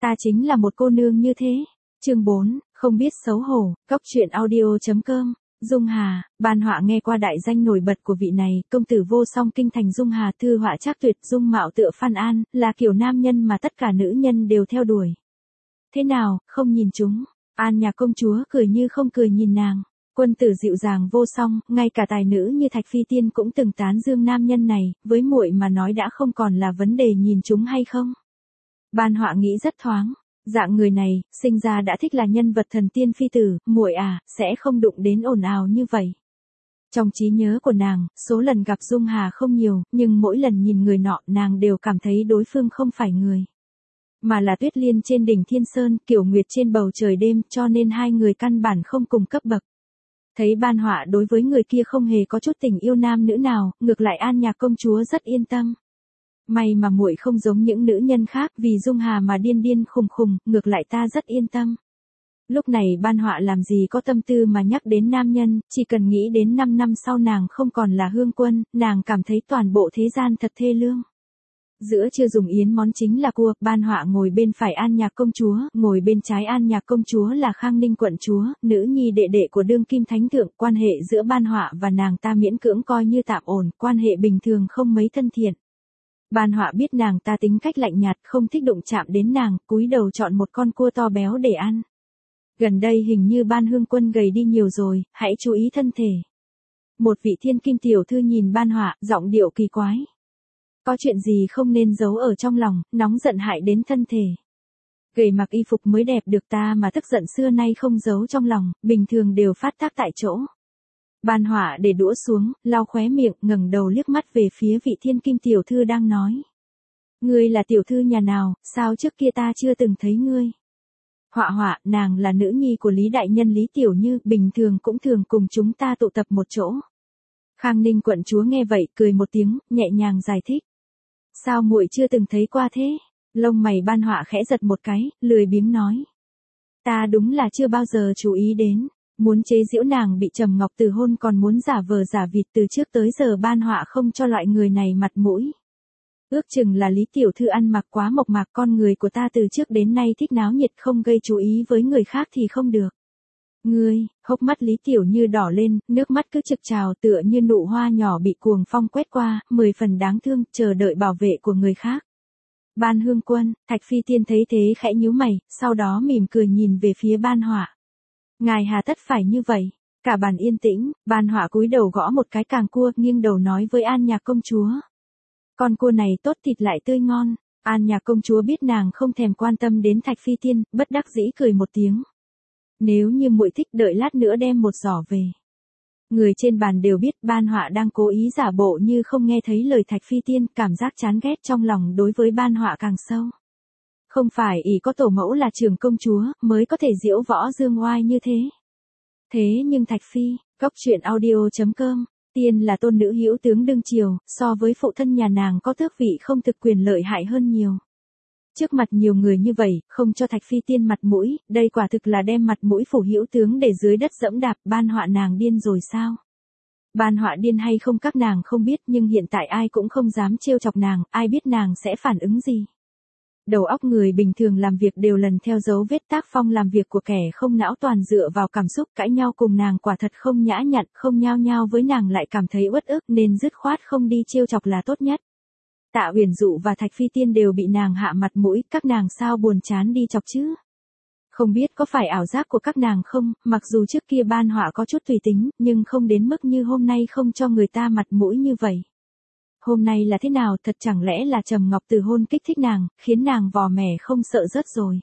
Ta chính là một cô nương như thế. Chương 4, không biết xấu hổ, Cóc truyện audio.com. Dung Hà, Ban Họa nghe qua đại danh nổi bật của vị này, công tử vô song kinh thành Dung Hà, thư họa trác tuyệt, dung mạo tựa Phan An, là kiểu nam nhân mà tất cả nữ nhân đều theo đuổi. Thế nào, không nhìn chúng? An Nhạc công chúa cười như không cười nhìn nàng. Quân tử dịu dàng vô song, ngay cả tài nữ như Thạch Phi Tiên cũng từng tán dương nam nhân này, với muội mà nói đã không còn là vấn đề nhìn chúng hay không. Ban Họa nghĩ rất thoáng. Dạng người này, sinh ra đã thích là nhân vật thần tiên phi tử, muội à, sẽ không đụng đến ồn ào như vậy. Trong trí nhớ của nàng, số lần gặp Dung Hà không nhiều, nhưng mỗi lần nhìn người nọ nàng đều cảm thấy đối phương không phải người. Mà là Tuyết Liên trên đỉnh Thiên Sơn, Kiều Nguyệt trên bầu trời đêm, cho nên hai người căn bản không cùng cấp bậc. Thấy Ban Họa đối với người kia không hề có chút tình yêu nam nữ nào, ngược lại An Nhạc công chúa rất yên tâm. May mà muội không giống những nữ nhân khác, vì Dung Hà mà điên điên khùng khùng, ngược lại ta rất yên tâm. Lúc này Ban Họa làm gì có tâm tư mà nhắc đến nam nhân, chỉ cần nghĩ đến 5 năm sau nàng không còn là hương quân, nàng cảm thấy toàn bộ thế gian thật thê lương. Giữa trưa dùng yến món chính là cua, Ban Họa ngồi bên phải An Nhạc công chúa, ngồi bên trái An Nhạc công chúa là Khang Ninh quận chúa, nữ nhi đệ đệ của đương kim thánh thượng, quan hệ giữa Ban Họa và nàng ta miễn cưỡng coi như tạm ổn, quan hệ bình thường không mấy thân thiện. Ban Họa biết nàng ta tính cách lạnh nhạt, không thích đụng chạm đến nàng, cúi đầu chọn một con cua to béo để ăn. Gần đây hình như Ban Hương Quân gầy đi nhiều rồi, hãy chú ý thân thể. Một vị thiên kim tiểu thư nhìn Ban Họa, giọng điệu kỳ quái. Có chuyện gì không nên giấu ở trong lòng, nóng giận hại đến thân thể. Gầy mặc y phục mới đẹp được ta mà tức giận xưa nay không giấu trong lòng, bình thường đều phát tác tại chỗ. Ban Họa để đũa xuống, lau khóe miệng, ngẩng đầu liếc mắt về phía vị thiên kim tiểu thư đang nói. Ngươi là tiểu thư nhà nào, sao trước kia ta chưa từng thấy ngươi? Họa, nàng là nữ nhi của Lý Đại Nhân Lý Tiểu Như, bình thường cũng thường cùng chúng ta tụ tập một chỗ. Khang Ninh quận chúa nghe vậy, cười một tiếng, nhẹ nhàng giải thích. Sao muội chưa từng thấy qua thế? Lông mày Ban Họa khẽ giật một cái, lười biếng nói. Ta đúng là chưa bao giờ chú ý đến. Muốn chế giễu nàng bị Trầm Ngọc từ hôn còn muốn giả vờ giả vịt, từ trước tới giờ Ban Họa không cho loại người này mặt mũi. Ước chừng là Lý tiểu thư ăn mặc quá mộc mạc, con người của ta từ trước đến nay thích náo nhiệt, không gây chú ý với người khác thì không được. Ngươi, hốc mắt Lý Tiểu Như đỏ lên, nước mắt cứ trực trào tựa như nụ hoa nhỏ bị cuồng phong quét qua, 10 phần đáng thương, chờ đợi bảo vệ của người khác. Ban Hương Quân, Thạch Phi Tiên thấy thế khẽ nhíu mày, sau đó mỉm cười nhìn về phía Ban Họa. Ngài hà tất phải như vậy? Cả bàn yên tĩnh, Ban Họa cúi đầu gõ một cái càng cua, nghiêng đầu nói với An Nhạc công chúa. Con cua này tốt thịt lại tươi ngon. An Nhạc công chúa biết nàng không thèm quan tâm đến Thạch Phi Tiên, bất đắc dĩ cười một tiếng. Nếu như muội thích đợi lát nữa đem một giỏ về. Người trên bàn đều biết Ban Họa đang cố ý giả bộ như không nghe thấy lời Thạch Phi Tiên, cảm giác chán ghét trong lòng đối với Ban Họa càng sâu. Không phải ỷ có tổ mẫu là trưởng công chúa, mới có thể diễu võ dương oai như thế. Thế nhưng Thạch Phi, Cóc truyện audio.com, Tiên là tôn nữ hữu tướng đương triều, so với phụ thân nhà nàng có tước vị không thực quyền lợi hại hơn nhiều. Trước mặt nhiều người như vậy, không cho Thạch Phi Tiên mặt mũi, đây quả thực là đem mặt mũi phủ hữu tướng để dưới đất dẫm đạp. Ban Họa nàng điên rồi sao? Ban Họa điên hay không các nàng không biết, nhưng hiện tại ai cũng không dám trêu chọc nàng, ai biết nàng sẽ phản ứng gì. Đầu óc người bình thường làm việc đều lần theo dấu vết tác phong làm việc của kẻ không não, toàn dựa vào cảm xúc, cãi nhau cùng nàng quả thật không nhã nhặn, không nhao nhao với nàng lại cảm thấy uất ức, nên dứt khoát không đi trêu chọc là tốt nhất. Tạ Uyển Dụ và Thạch Phi Tiên đều bị nàng hạ mặt mũi, các nàng sao buồn chán đi chọc chứ? Không biết có phải ảo giác của các nàng không, mặc dù trước kia Ban Họa có chút tùy tính, nhưng không đến mức như hôm nay không cho người ta mặt mũi như vậy. Hôm nay là thế nào, thật chẳng lẽ là Trầm Ngọc từ hôn kích thích nàng, khiến nàng vò mẻ không sợ rớt rồi.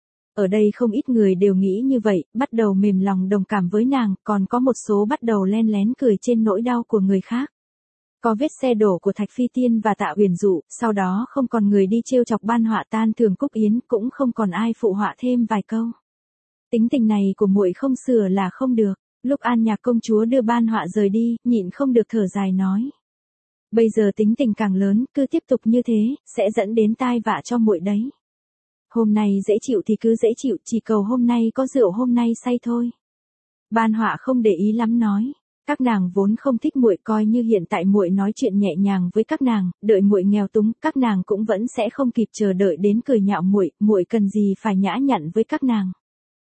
Ở đây không ít người đều nghĩ như vậy, bắt đầu mềm lòng đồng cảm với nàng, còn có một số bắt đầu len lén cười trên nỗi đau của người khác. Có vết xe đổ của Thạch Phi Tiên và Tạ Uyển Dụ, sau đó không còn người đi trêu chọc Ban Họa tan thường cúc yến, cũng không còn ai phụ họa thêm vài câu. Tính tình này của muội không sửa là không được. Lúc An Nhạc công chúa đưa Ban Họa rời đi, nhịn không được thở dài nói. Bây giờ tính tình càng lớn, cứ tiếp tục như thế, sẽ dẫn đến tai vạ cho muội đấy. Hôm nay dễ chịu thì cứ dễ chịu, chỉ cầu hôm nay có rượu hôm nay say thôi. Ban Họa không để ý lắm nói. Các nàng vốn không thích muội, coi như hiện tại muội nói chuyện nhẹ nhàng với các nàng, đợi muội nghèo túng, các nàng cũng vẫn sẽ không kịp chờ đợi đến cười nhạo muội, muội cần gì phải nhã nhặn với các nàng.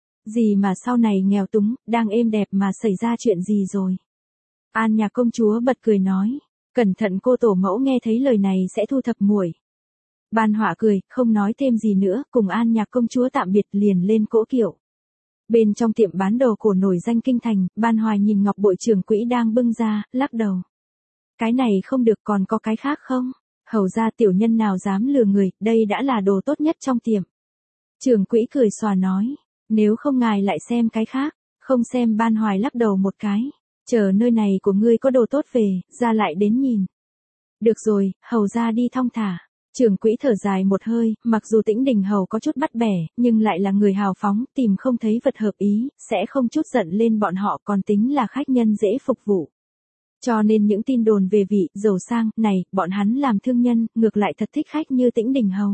Gì mà sau này nghèo túng, đang êm đẹp mà xảy ra chuyện gì rồi. An Nhạc công chúa bật cười nói, cẩn thận cô tổ mẫu nghe thấy lời này sẽ thu thập muội. Ban Họa cười, không nói thêm gì nữa, cùng An Nhạc công chúa tạm biệt liền lên cỗ kiệu. Bên trong tiệm bán đồ cổ nổi danh kinh thành, Ban Hoài nhìn ngọc bội trưởng quỹ đang bưng ra, lắc đầu. Cái này không được, còn có cái khác không? Hầu ra tiểu nhân nào dám lừa người, đây đã là đồ tốt nhất trong tiệm. Trưởng quỹ cười xòa nói, nếu không ngài lại xem cái khác, không xem. Ban Hoài lắc đầu một cái, chờ nơi này của ngươi có đồ tốt về, ra lại đến nhìn. Được rồi, hầu ra đi thong thả. Trưởng quỹ thở dài một hơi, mặc dù Tĩnh Đình hầu có chút bắt bẻ, nhưng lại là người hào phóng, tìm không thấy vật hợp ý, sẽ không chút giận lên bọn họ, còn tính là khách nhân dễ phục vụ. Cho nên những tin đồn về vị giàu sang này, bọn hắn làm thương nhân, ngược lại thật thích khách như Tĩnh Đình hầu.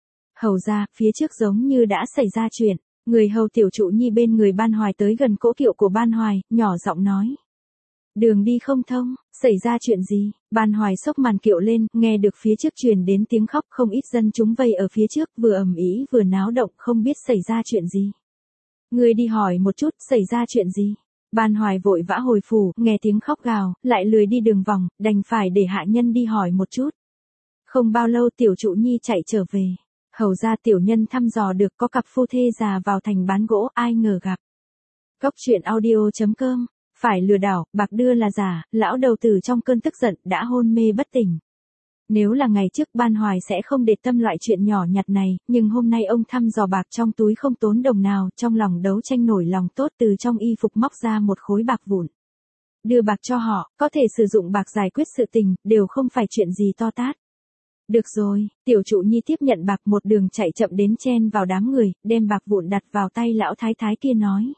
Hầu ra, phía trước giống như đã xảy ra chuyện, người hầu Tiểu Trụ Nhi bên người Ban Hoài tới gần cỗ kiệu của Ban Hoài, nhỏ giọng nói. Đường đi không thông, xảy ra chuyện gì? Ban Hoài xốc màn kiệu lên, nghe được phía trước truyền đến tiếng khóc, không ít dân chúng vây ở phía trước, vừa ầm ĩ vừa náo động, không biết xảy ra chuyện gì. Người đi hỏi một chút, xảy ra chuyện gì? Ban Hoài vội vã hồi phủ, nghe tiếng khóc gào, lại lười đi đường vòng, đành phải để hạ nhân đi hỏi một chút. Không bao lâu Tiểu Trụ Nhi chạy trở về. Hầu ra tiểu nhân thăm dò được có cặp phu thê già vào thành bán gỗ, ai ngờ gặp. Góc truyện audio.com. Phải lừa đảo, bạc đưa là giả, lão đầu tử trong cơn tức giận đã hôn mê bất tỉnh. Nếu là ngày trước Ban Hoài sẽ không để tâm loại chuyện nhỏ nhặt này, nhưng hôm nay ông thăm dò bạc trong túi không tốn đồng nào, trong lòng đấu tranh nổi lòng tốt, từ trong y phục móc ra một khối bạc vụn. Đưa bạc cho họ, có thể sử dụng bạc giải quyết sự tình, đều không phải chuyện gì to tát. Được rồi, Tiểu Trụ Nhi tiếp nhận bạc, một đường chạy chậm đến chen vào đám người, đem bạc vụn đặt vào tay lão thái thái kia nói.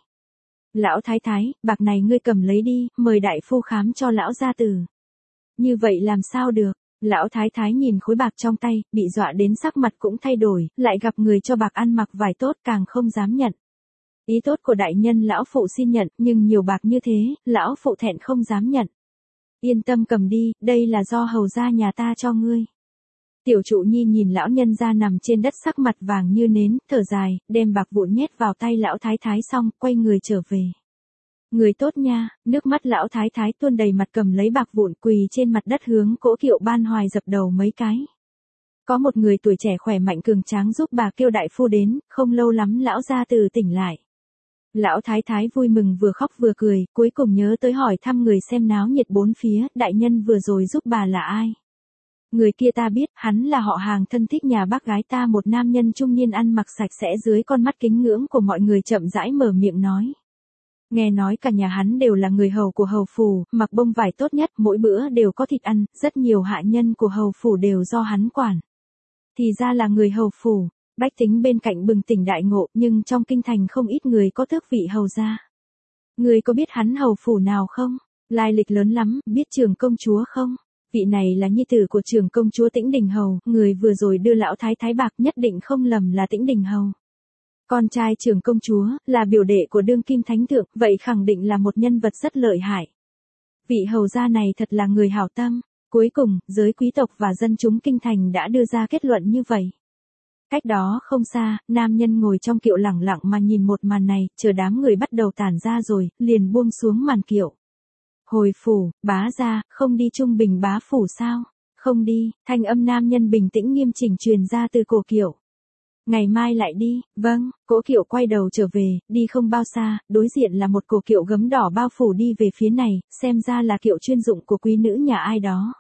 Lão thái thái, bạc này ngươi cầm lấy đi, mời đại phu khám cho lão gia tử. Như vậy làm sao được? Lão thái thái nhìn khối bạc trong tay, bị dọa đến sắc mặt cũng thay đổi, lại gặp người cho bạc ăn mặc vải tốt càng không dám nhận. Ý tốt của đại nhân lão phụ xin nhận, nhưng nhiều bạc như thế, lão phụ thẹn không dám nhận. Yên tâm cầm đi, đây là do hầu gia nhà ta cho ngươi. Tiểu Trụ Nhi nhìn lão nhân gia nằm trên đất sắc mặt vàng như nến, thở dài, đem bạc vụn nhét vào tay lão thái thái xong, quay người trở về. Người tốt nha, nước mắt lão thái thái tuôn đầy mặt, cầm lấy bạc vụn quỳ trên mặt đất hướng cỗ kiệu Ban Hoài dập đầu mấy cái. Có một người tuổi trẻ khỏe mạnh cường tráng giúp bà kêu đại phu đến, không lâu lắm lão gia tử tỉnh lại. Lão thái thái vui mừng vừa khóc vừa cười, cuối cùng nhớ tới hỏi thăm người xem náo nhiệt bốn phía, đại nhân vừa rồi giúp bà là ai? Người kia ta biết, hắn là họ hàng thân thích nhà bác gái ta, một nam nhân trung niên ăn mặc sạch sẽ dưới con mắt kính ngưỡng của mọi người chậm rãi mở miệng nói. Nghe nói cả nhà hắn đều là người hầu của hầu phủ, mặc bông vải tốt nhất, mỗi bữa đều có thịt ăn, rất nhiều hạ nhân của hầu phủ đều do hắn quản. Thì ra là người hầu phủ, bách tính bên cạnh bừng tỉnh đại ngộ, nhưng trong kinh thành không ít người có tước vị hầu gia. Người có biết hắn hầu phủ nào không? Lai lịch lớn lắm, biết Trường công chúa không? Vị này là nhi tử của Trường công chúa Tĩnh Đình hầu, người vừa rồi đưa lão thái thái bạc, nhất định không lầm là Tĩnh Đình hầu. Con trai Trường công chúa, là biểu đệ của đương kim thánh thượng, vậy khẳng định là một nhân vật rất lợi hại. Vị hầu gia này thật là người hảo tâm. Cuối cùng, giới quý tộc và dân chúng kinh thành đã đưa ra kết luận như vậy. Cách đó không xa, nam nhân ngồi trong kiệu lẳng lặng mà nhìn một màn này, chờ đám người bắt đầu tản ra rồi, liền buông xuống màn kiệu. Hồi phủ, bá gia, không đi Trung Bình bá phủ sao? Không đi, thanh âm nam nhân bình tĩnh nghiêm chỉnh truyền ra từ cổ kiệu. Ngày mai lại đi, vâng, cỗ kiệu quay đầu trở về, đi không bao xa, đối diện là một cổ kiệu gấm đỏ bao phủ đi về phía này, xem ra là kiệu chuyên dụng của quý nữ nhà ai đó.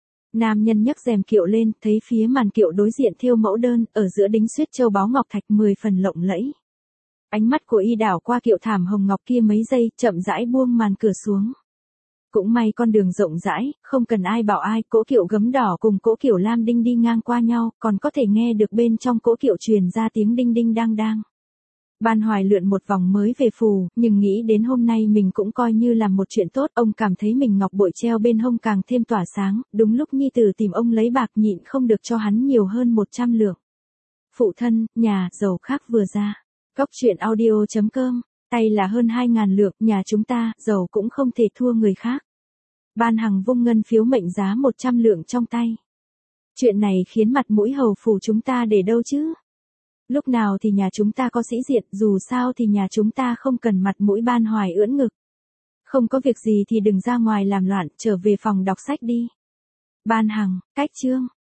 Nam nhân nhấc rèm kiệu lên, thấy phía màn kiệu đối diện thêu mẫu đơn, ở giữa đính xuyết châu báu ngọc thạch 10 phần lộng lẫy. Ánh mắt của y đảo qua kiệu thảm hồng ngọc kia mấy giây, chậm rãi buông màn cửa xuống. Cũng may con đường rộng rãi, không cần ai bảo ai, cỗ kiệu gấm đỏ cùng cỗ kiệu lam đinh đi ngang qua nhau, còn có thể nghe được bên trong cỗ kiệu truyền ra tiếng đinh đinh đang đang. Ban Hoài lượn một vòng mới về phủ, nhưng nghĩ đến hôm nay mình cũng coi như làm một chuyện tốt, ông cảm thấy mình ngọc bội treo bên hông càng thêm tỏa sáng, đúng lúc nhi tử tìm ông lấy bạc nhịn không được cho hắn nhiều hơn 100 lượng. Phụ thân, nhà, giàu khác vừa ra. Góc truyện audio.com Tay là hơn 2.000 lượng, nhà chúng ta, giàu cũng không thể thua người khác. Ban Hằng vung ngân phiếu mệnh giá 100 lượng trong tay. Chuyện này khiến mặt mũi hầu phủ chúng ta để đâu chứ? Lúc nào thì nhà chúng ta có sĩ diện, dù sao thì nhà chúng ta không cần mặt mũi Ban Hoài ưỡn ngực. Không có việc gì thì đừng ra ngoài làm loạn, trở về phòng đọc sách đi. Ban Hằng, cách chương.